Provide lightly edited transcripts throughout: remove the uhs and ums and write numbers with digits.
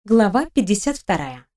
Глава 52.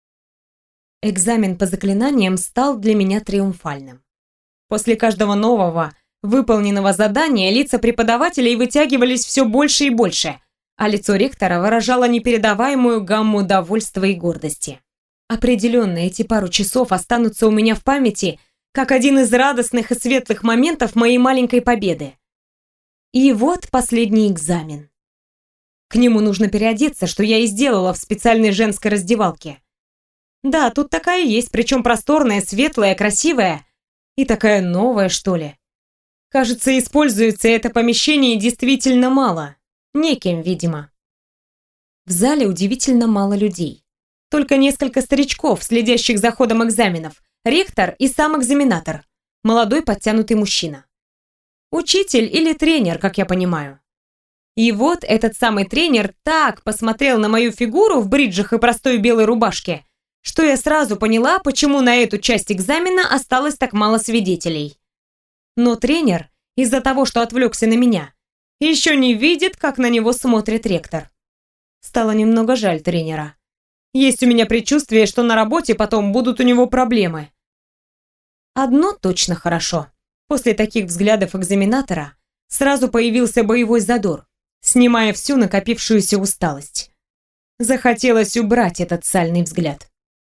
Экзамен по заклинаниям стал для меня триумфальным. После каждого нового, выполненного задания лица преподавателей вытягивались все больше и больше, а лицо ректора выражало непередаваемую гамму довольства и гордости. Определенно, эти пару часов останутся у меня в памяти как один из радостных и светлых моментов моей маленькой победы. И вот последний экзамен. К нему нужно переодеться, что я и сделала в специальной женской раздевалке. Да, тут такая есть, причем просторная, светлая, красивая и такая новая, что ли. Кажется, используется это помещение действительно мало. Неким, видимо. В зале удивительно мало людей. Только несколько старичков, следящих за ходом экзаменов, ректор и сам экзаменатор, молодой подтянутый мужчина. Учитель или тренер, как я понимаю. И вот этот самый тренер так посмотрел на мою фигуру в бриджах и простой белой рубашке, что я сразу поняла, почему на эту часть экзамена осталось так мало свидетелей. Но тренер, из-за того, что отвлекся на меня, еще не видит, как на него смотрит ректор. Стало немного жаль тренера. Есть у меня предчувствие, что на работе потом будут у него проблемы. Одно точно хорошо. После таких взглядов экзаменатора сразу появился боевой задор, снимая всю накопившуюся усталость. Захотелось убрать этот сальный взгляд.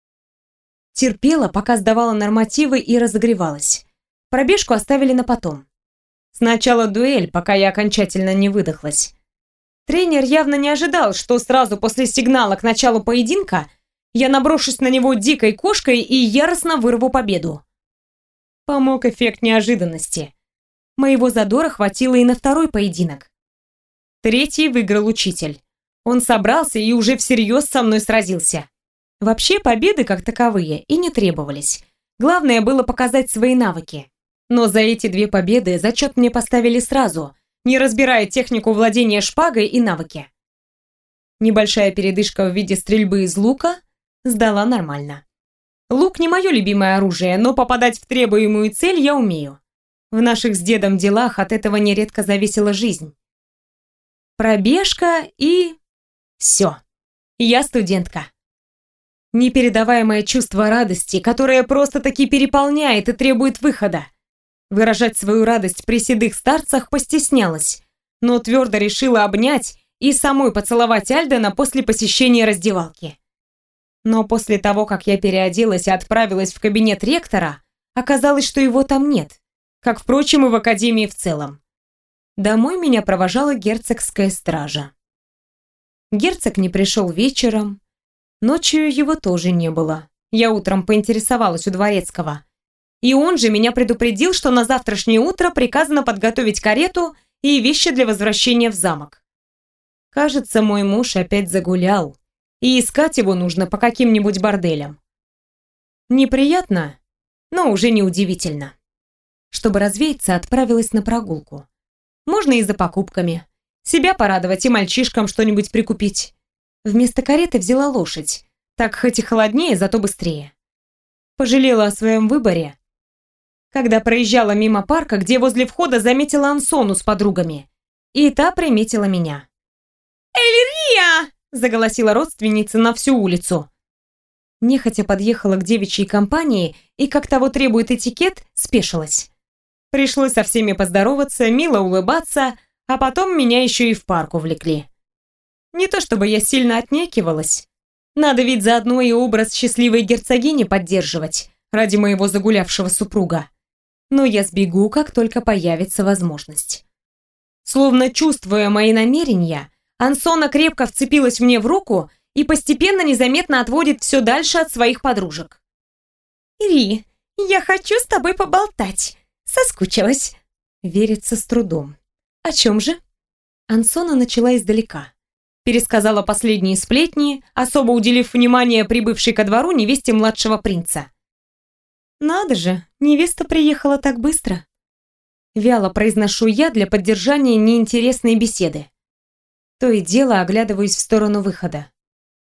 Терпела, пока сдавала нормативы и разогревалась. Пробежку оставили на потом. Сначала дуэль, пока я окончательно не выдохлась. Тренер явно не ожидал, что сразу после сигнала к началу поединка я наброшусь на него дикой кошкой и яростно вырву победу. Помог эффект неожиданности. Моего задора хватило и на второй поединок. Третий выиграл учитель. Он собрался и уже всерьез со мной сразился. Вообще победы как таковые и не требовались. Главное было показать свои навыки. Но за эти 2 победы зачет мне поставили сразу, не разбирая технику владения шпагой и навыки. Небольшая передышка в виде стрельбы из лука сдала нормально. Лук не мое любимое оружие, но попадать в требуемую цель я умею. В наших с дедом делах от этого нередко зависела жизнь. Пробежка и... все. Я студентка. Непередаваемое чувство радости, которое просто-таки переполняет и требует выхода. Выражать свою радость при седых старцах постеснялась, но твердо решила обнять и самой поцеловать Альдена после посещения раздевалки. Но после того, как я переоделась и отправилась в кабинет ректора, оказалось, что его там нет, как, впрочем, и в академии в целом. Домой меня провожала герцогская стража. Герцог не пришел вечером, ночью его тоже не было. Я утром поинтересовалась у дворецкого. И он же меня предупредил, что на завтрашнее утро приказано подготовить карету и вещи для возвращения в замок. Кажется, мой муж опять загулял, и искать его нужно по каким-нибудь борделям. Неприятно, но уже не удивительно. Чтобы развеяться, отправилась на прогулку. Можно и за покупками. Себя порадовать и мальчишкам что-нибудь прикупить. Вместо кареты взяла лошадь. Так хоть и холоднее, зато быстрее. Пожалела о своем выборе, когда проезжала мимо парка, где возле входа заметила Ансону с подругами. И та приметила меня. «Эльрия!» – заголосила родственница на всю улицу. Нехотя подъехала к девичьей компании и, как того требует этикет, спешилась. Пришлось со всеми поздороваться, мило улыбаться, а потом меня еще и в парк увлекли. Не то чтобы я сильно отнекивалась. Надо ведь заодно и образ счастливой герцогини поддерживать ради моего загулявшего супруга. Но я сбегу, как только появится возможность. Словно чувствуя мои намерения, Ансона крепко вцепилась мне в руку и постепенно незаметно отводит все дальше от своих подружек. «Ири, я хочу с тобой поболтать. Соскучилась». Верится с трудом. «О чем же?» Ансона начала издалека. Пересказала последние сплетни, особо уделив внимание прибывшей ко двору невесте младшего принца. «Надо же, невеста приехала так быстро». Вяло произношу я для поддержания неинтересной беседы. То и дело оглядываюсь в сторону выхода.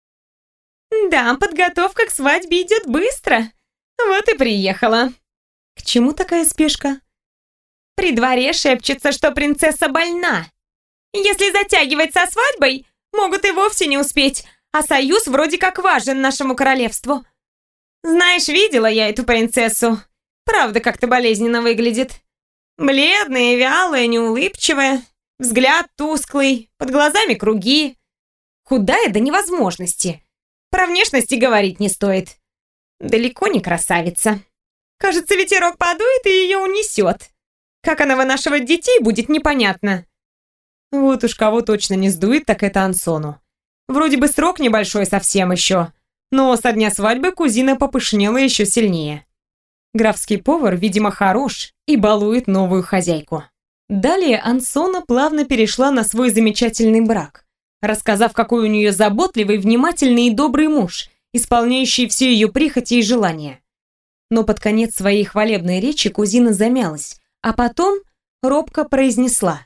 «Да, подготовка к свадьбе идет быстро. Вот и приехала». «К чему такая спешка?» «При дворе шепчется, что принцесса больна. Если затягивать со свадьбой, могут и вовсе не успеть, а союз вроде как важен нашему королевству. Знаешь, видела я эту принцессу. Правда, как-то болезненно выглядит. Бледная, вялая, неулыбчивая, взгляд тусклый, под глазами круги. Худая до невозможности. Про внешность и говорить не стоит. Далеко не красавица. Кажется, ветерок подует и ее унесет. Как она вынашивать детей, будет непонятно. Вот уж кого точно не сдует, так это Ансону. Вроде бы срок небольшой совсем еще, но со дня свадьбы кузина попышнела еще сильнее. Графский повар, видимо, хорош и балует новую хозяйку. Далее Ансона плавно перешла на свой замечательный брак, рассказав, какой у нее заботливый, внимательный и добрый муж, исполняющий все ее прихоти и желания. Но под конец своей хвалебной речи кузина замялась, а потом робко произнесла: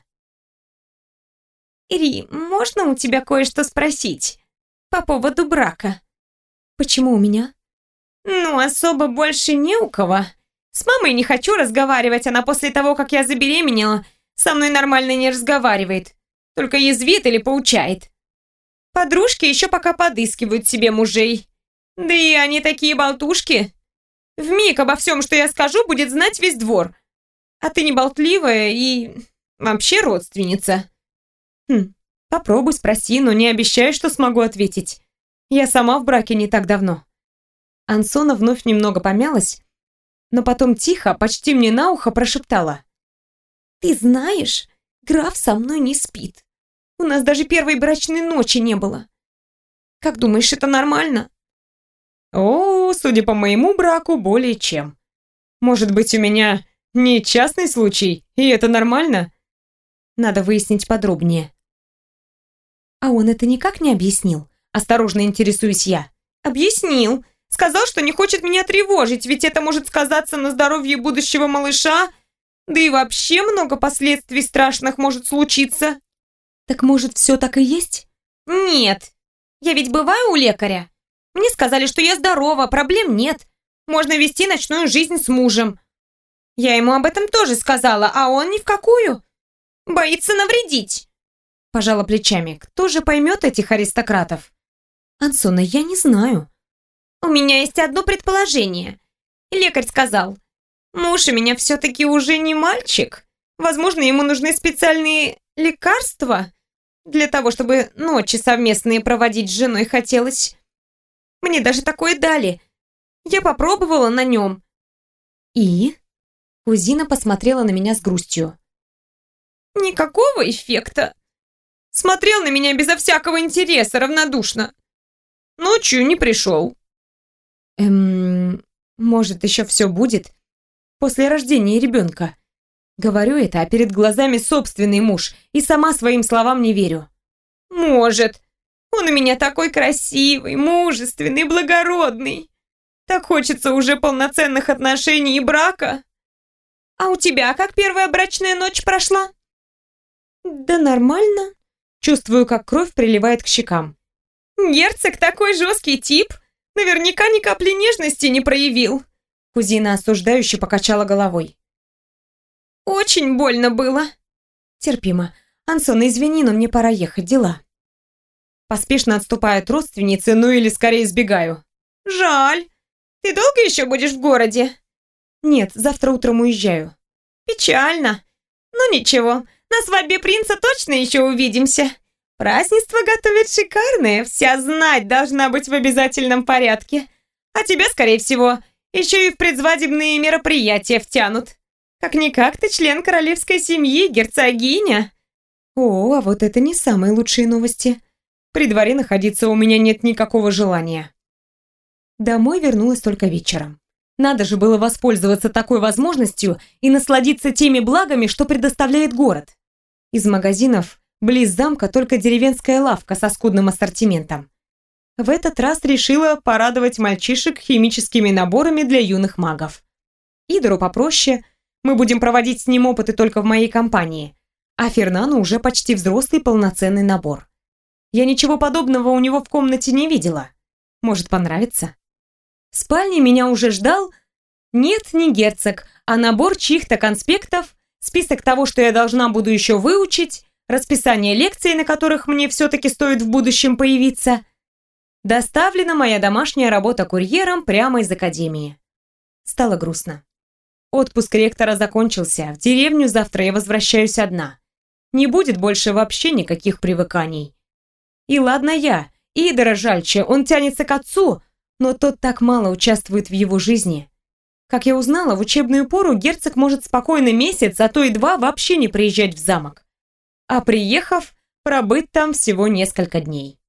«Ри, можно у тебя кое-что спросить по поводу брака?» «Почему у меня?» «Ну, особо больше не у кого. С мамой не хочу разговаривать, она после того, как я забеременела, со мной нормально не разговаривает, только язвит или поучает. Подружки еще пока подыскивают себе мужей. Да и они такие болтушки. Вмиг обо всем, что я скажу, будет знать весь двор. А ты не болтливая и вообще родственница». Попробуй спроси, но не обещаю, что смогу ответить. Я сама в браке не так давно. Ансона вновь немного помялась, но потом тихо, почти мне на ухо прошептала: «Ты знаешь, граф со мной не спит. У нас даже первой брачной ночи не было. Как думаешь, это нормально?» «О, судя по моему браку, более чем. Может быть, у меня не частный случай, и это нормально?» Надо выяснить подробнее. «А он это никак не объяснил?» Осторожно интересуюсь я. «Объяснил. Сказал, что не хочет меня тревожить, ведь это может сказаться на здоровье будущего малыша, да и вообще много последствий страшных может случиться». «Так может, все так и есть?» «Нет. Я ведь бываю у лекаря. Мне сказали, что я здорова, проблем нет. Можно вести ночную жизнь с мужем. Я ему об этом тоже сказала, а он ни в какую. Боится навредить». Пожала плечами. Кто же поймет этих аристократов? «Ансона, я не знаю». «У меня есть одно предположение. Лекарь сказал, муж у меня все-таки уже не мальчик. Возможно, ему нужны специальные лекарства для того, чтобы ночи совместные проводить с женой хотелось. Мне даже такое дали. Я попробовала на нем». «И?» Кузина посмотрела на меня с грустью. «Никакого эффекта. Смотрел на меня безо всякого интереса, равнодушно. Ночью не пришел». Может, еще все будет? После рождения ребенка. Говорю это, а перед глазами собственный муж, и сама своим словам не верю. «Может. Он у меня такой красивый, мужественный, благородный. Так хочется уже полноценных отношений и брака. А у тебя как первая брачная ночь прошла?» «Да нормально». Чувствую, как кровь приливает к щекам. «Герцог такой жесткий тип. Наверняка ни капли нежности не проявил». Кузина осуждающе покачала головой. «Очень больно было». «Терпимо. Ансона, извини, но мне пора ехать, дела». Поспешно отступаю от родственницы, ну или скорее сбегаю. «Жаль. Ты долго еще будешь в городе?» «Нет, завтра утром уезжаю». «Печально. Ну ничего, на свадьбе принца точно еще увидимся. Празднество готовят шикарное, вся знать должна быть в обязательном порядке. А тебя, скорее всего, еще и в предсвадебные мероприятия втянут. Как-никак ты член королевской семьи, герцогиня». «О, а вот это не самые лучшие новости. При дворе находиться у меня нет никакого желания». Домой вернулась только вечером. Надо же было воспользоваться такой возможностью и насладиться теми благами, что предоставляет город. Из магазинов близ замка только деревенская лавка со скудным ассортиментом. В этот раз решила порадовать мальчишек химическими наборами для юных магов. Идору попроще, мы будем проводить с ним опыты только в моей компании, а Фернану уже почти взрослый полноценный набор. Я ничего подобного у него в комнате не видела. Может, понравится? В спальне меня уже ждал, нет, не герцог, а набор чьих-то конспектов, список того, что я должна буду еще выучить, расписание лекций, на которых мне все-таки стоит в будущем появиться. Доставлена моя домашняя работа курьером прямо из академии. Стало грустно. Отпуск ректора закончился, в деревню завтра я возвращаюсь одна. Не будет больше вообще никаких привыканий. И ладно я, Идора жальче, он тянется к отцу, но тот так мало участвует в его жизни. Как я узнала, в учебную пору герцог может спокойно месяц, а то и 2 вообще не приезжать в замок. А приехав, пробыть там всего несколько дней.